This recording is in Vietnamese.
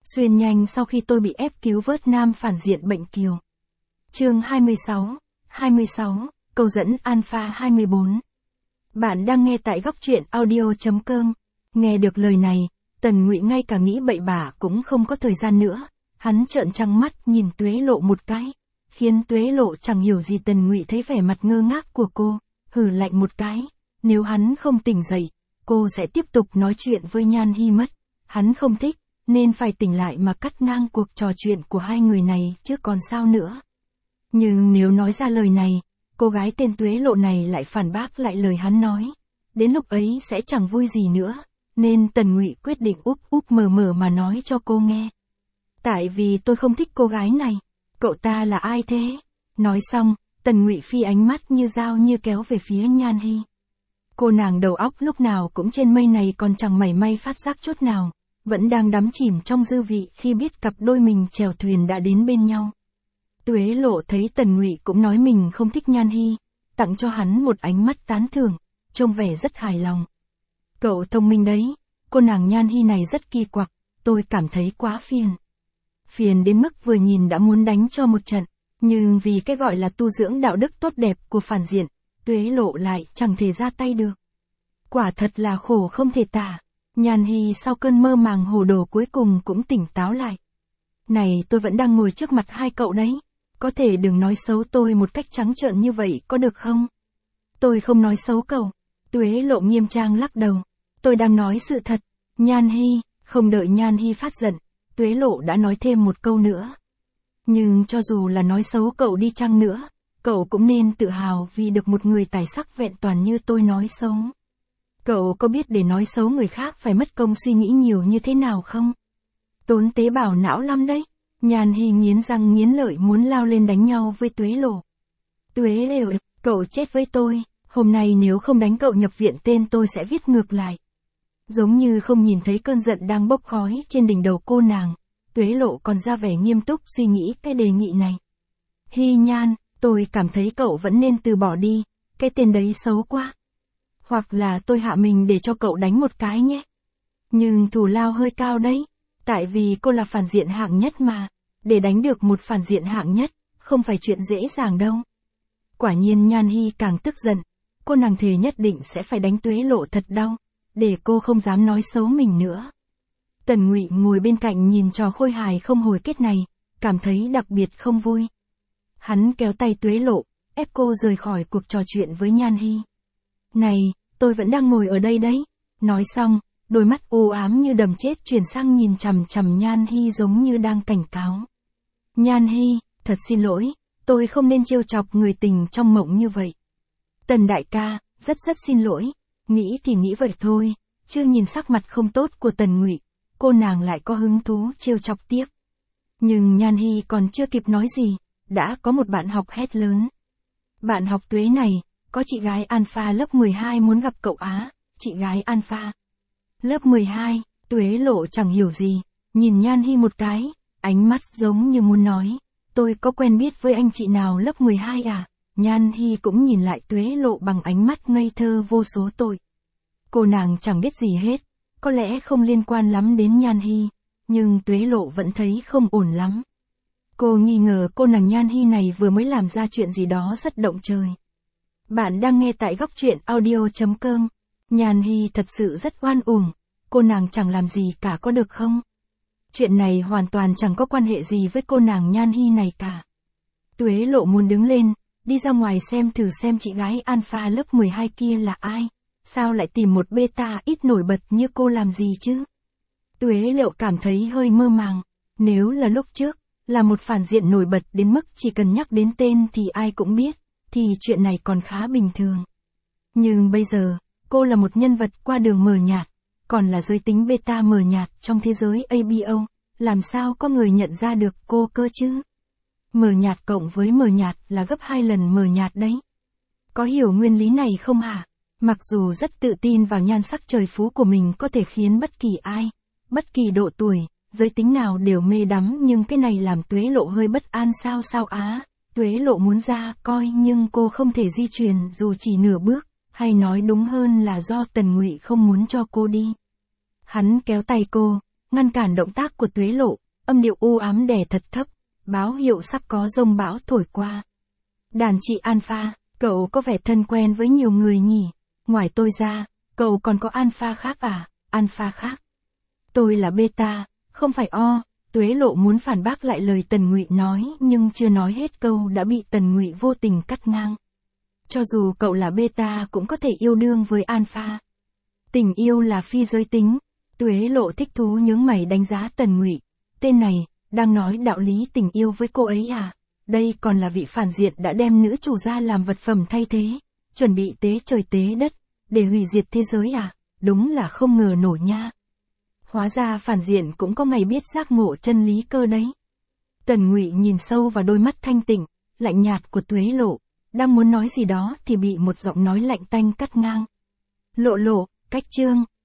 Xuyên nhanh sau khi tôi bị ép cứu vớt nam phản diện bệnh kiều. Chương 26, câu dẫn Alpha 24. Bạn đang nghe tại góc truyện audio.com. Nghe được lời này, Tần Ngụy ngay cả nghĩ bậy bạ cũng không có thời gian nữa. Hắn trợn trắng mắt nhìn Tuế Lộ một cái, khiến Tuế Lộ chẳng hiểu gì. Tần Ngụy thấy vẻ mặt ngơ ngác của cô, hừ lạnh một cái. Nếu hắn không tỉnh dậy, cô sẽ tiếp tục nói chuyện với Nhan Hi mất. Hắn không thích, nên phải tỉnh lại mà cắt ngang cuộc trò chuyện của hai người này chứ còn sao nữa. Nhưng nếu nói ra lời này, cô gái tên Tuế Lộ này lại phản bác lại lời hắn nói. Đến lúc ấy sẽ chẳng vui gì nữa, nên Tần Ngụy quyết định úp mờ mà nói cho cô nghe. Tại vì tôi không thích cô gái này. Cậu ta là ai thế? Nói xong, Tần Ngụy phi ánh mắt như dao như kéo về phía Nhan Hi. Cô nàng đầu óc lúc nào cũng trên mây này còn chẳng mảy may phát giác chút nào, vẫn đang đắm chìm trong dư vị khi biết cặp đôi mình chèo thuyền đã đến bên nhau. Tuế Lộ thấy Tần Ngụy cũng nói mình không thích Nhan Hi, tặng cho hắn một ánh mắt tán thưởng, trông vẻ rất hài lòng. Cậu thông minh đấy, cô nàng Nhan Hi này rất kỳ quặc, tôi cảm thấy quá phiền. Phiền đến mức vừa nhìn đã muốn đánh cho một trận, nhưng vì cái gọi là tu dưỡng đạo đức tốt đẹp của phản diện, Tuế Lộ lại chẳng thể ra tay được. Quả thật là khổ không thể tả. Nhan Hi sau cơn mơ màng hồ đồ cuối cùng cũng tỉnh táo lại. Này, tôi vẫn đang ngồi trước mặt hai cậu đấy, có thể đừng nói xấu tôi một cách trắng trợn như vậy có được không? Tôi không nói xấu cậu. Tuế Lộ nghiêm trang lắc đầu. Tôi đang nói sự thật. Nhan Hi, không đợi Nhan Hi phát giận, Tuế Lộ đã nói thêm một câu nữa. Nhưng cho dù là nói xấu cậu đi chăng nữa, cậu cũng nên tự hào vì được một người tài sắc vẹn toàn như tôi nói xấu. Cậu có biết để nói xấu người khác phải mất công suy nghĩ nhiều như thế nào không? Tốn tế bào não lắm đấy. Nhan Hi nghiến răng nghiến lợi muốn lao lên đánh nhau với Tuế Lộ. Tuế Lộ, cậu chết với tôi, hôm nay nếu không đánh cậu nhập viện tên tôi sẽ viết ngược lại. Giống như không nhìn thấy cơn giận đang bốc khói trên đỉnh đầu cô nàng, Tuế Lộ còn ra vẻ nghiêm túc suy nghĩ cái đề nghị này. Hi Nhan, tôi cảm thấy cậu vẫn nên từ bỏ đi, cái tên đấy xấu quá. Hoặc là tôi hạ mình để cho cậu đánh một cái nhé. Nhưng thù lao hơi cao đấy, tại vì cô là phản diện hạng nhất mà, để đánh được một phản diện hạng nhất, không phải chuyện dễ dàng đâu. Quả nhiên Nhan Hi càng tức giận, cô nàng thề nhất định sẽ phải đánh Tuế Lộ thật đau, để cô không dám nói xấu mình nữa. Tần Ngụy ngồi bên cạnh nhìn trò khôi hài không hồi kết này, cảm thấy đặc biệt không vui. Hắn kéo tay Tuế Lộ, ép cô rời khỏi cuộc trò chuyện với Nhan Hi. Này, tôi vẫn đang ngồi ở đây đấy. Nói xong, đôi mắt u ám như đầm chết chuyển sang nhìn chằm chằm Nhan Hi giống như đang cảnh cáo. Nhan Hi, thật xin lỗi, tôi không nên trêu chọc người tình trong mộng như vậy. Tần đại ca, rất xin lỗi, nghĩ thì nghĩ vậy thôi, chưa nhìn sắc mặt không tốt của Tần Ngụy, cô nàng lại có hứng thú trêu chọc tiếp. Nhưng Nhan Hi còn chưa kịp nói gì, đã có một bạn học hét lớn. Bạn học Tuế này, có chị gái Alpha lớp 12 muốn gặp cậu á. Chị gái Alpha lớp 12, Tuế Lộ chẳng hiểu gì, nhìn Nhan Hi một cái, ánh mắt giống như muốn nói, tôi có quen biết với anh chị nào lớp 12 à? Nhan Hi cũng nhìn lại Tuế Lộ bằng ánh mắt ngây thơ vô số tội. Cô nàng chẳng biết gì hết, có lẽ không liên quan lắm đến Nhan Hi, nhưng Tuế Lộ vẫn thấy không ổn lắm. Cô nghi ngờ cô nàng Nhan Hi này vừa mới làm ra chuyện gì đó rất động trời. Bạn đang nghe tại góc truyện audio.com. Nhan Hi thật sự rất oan uổng, cô nàng chẳng làm gì cả có được không? Chuyện này hoàn toàn chẳng có quan hệ gì với cô nàng Nhan Hi này cả. Tuế Lộ muốn đứng lên, đi ra ngoài xem thử xem chị gái Alpha lớp 12 kia là ai, sao lại tìm một beta ít nổi bật như cô làm gì chứ? Tuế Lộ cảm thấy hơi mơ màng, nếu là lúc trước, là một phản diện nổi bật đến mức chỉ cần nhắc đến tên thì ai cũng biết, thì chuyện này còn khá bình thường. Nhưng bây giờ, cô là một nhân vật qua đường mờ nhạt, còn là giới tính beta mờ nhạt trong thế giới ABO, làm sao có người nhận ra được cô cơ chứ? Mờ nhạt cộng với mờ nhạt là gấp 2 lần mờ nhạt đấy. Có hiểu nguyên lý này không hả? Mặc dù rất tự tin vào nhan sắc trời phú của mình có thể khiến bất kỳ ai, bất kỳ độ tuổi, giới tính nào đều mê đắm, nhưng cái này làm Tuế Lộ hơi bất an sao á. Tuế Lộ muốn ra coi nhưng cô không thể di chuyển dù chỉ nửa bước, hay nói đúng hơn là do Tần Ngụy không muốn cho cô đi. Hắn kéo tay cô, ngăn cản động tác của Tuế Lộ, âm điệu u ám đè thật thấp, báo hiệu sắp có dông bão thổi qua. Đàn chị Alpha, cậu có vẻ thân quen với nhiều người nhỉ? Ngoài tôi ra, cậu còn có Alpha khác à? Alpha khác. Tôi là Beta, không phải O. Tuế Lộ muốn phản bác lại lời Tần Ngụy nói nhưng chưa nói hết câu đã bị Tần Ngụy vô tình cắt ngang. Cho dù cậu là Beta cũng có thể yêu đương với Alpha. Tình yêu là phi giới tính. Tuế Lộ thích thú nhướng mày đánh giá Tần Ngụy. Tên này, đang nói đạo lý tình yêu với cô ấy à? Đây còn là vị phản diện đã đem nữ chủ ra làm vật phẩm thay thế, chuẩn bị tế trời tế đất, để hủy diệt thế giới à? Đúng là không ngờ nổi nha. Hóa ra phản diện cũng có ngày biết giác ngộ chân lý cơ đấy. Tần Ngụy nhìn sâu vào đôi mắt thanh tịnh, lạnh nhạt của Tuế Lộ, đang muốn nói gì đó thì bị một giọng nói lạnh tanh cắt ngang. Lộ Lộ, cách chương.